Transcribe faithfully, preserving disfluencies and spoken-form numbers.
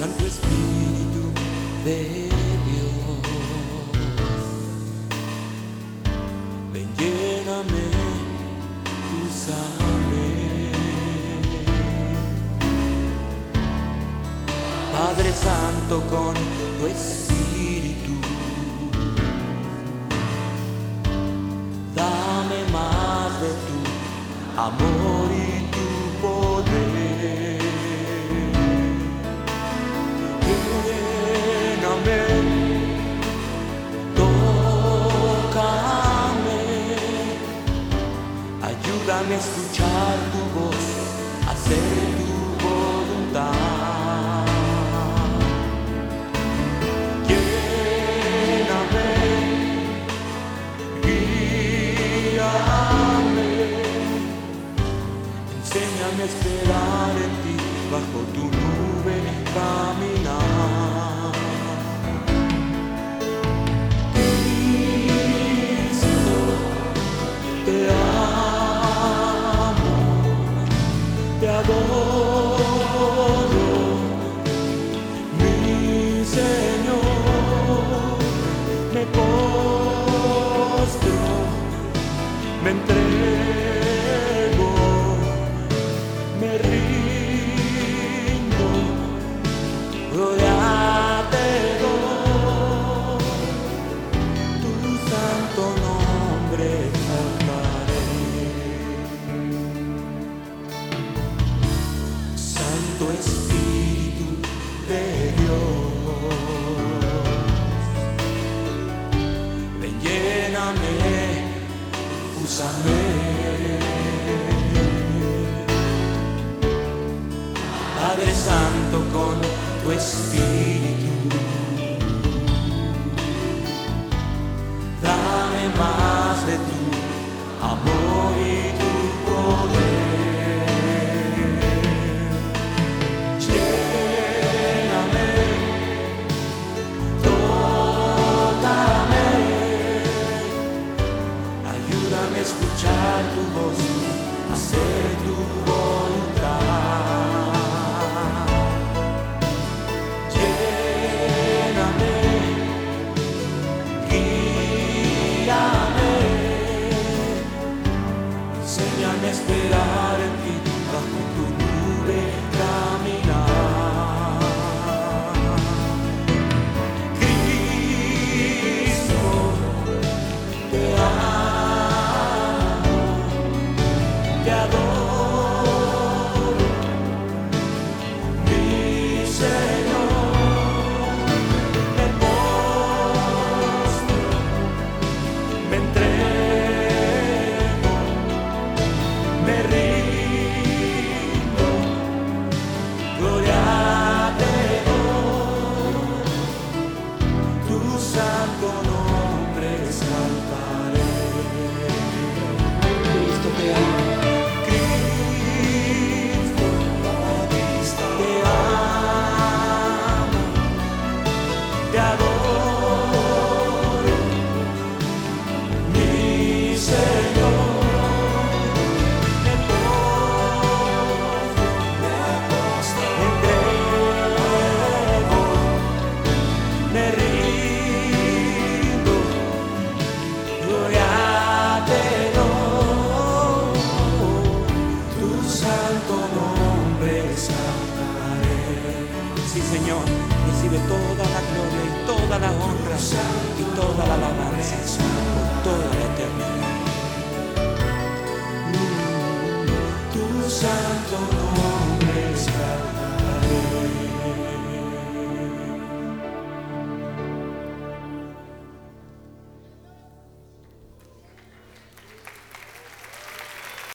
Santo Espíritu de Dios, ven, lléname, úsame. Padre Santo, con tu Espíritu, dame más de tu amor y tu poder. Lléname, tócame, ayúdame a escuchar tu voz, a hacer tu voluntad. Lléname, guíame, enséñame a esperar en ti, bajo tu nube caminar. Cristo, te amo, te adoro, mi Señor, me postro, me entrego, me rindo, gloria te doy, tu santo nombre exaltaré. Santo Espíritu de Dios, ven, lléname, úsame. Padre Santo, con tu Espíritu, dame más de tu amor y tu poder. Lléname, tócame, ayúdame a escuchar tu voz, a hacer tu voluntad. Enséñame a esperar en ti, bajo tu nube caminar. Cristo, te amo, te adoro, mi Señor, me postro, me entrego, me rindo, gloria te doy, tu santo nombre exaltaré. Cristo te amo, Cristo, Cristo te amo, te adoro, mi Señor. Sí, Señor, recibe toda la gloria y toda la honra y toda la alabanza por toda la eternidad. Mm, tu santo nombre.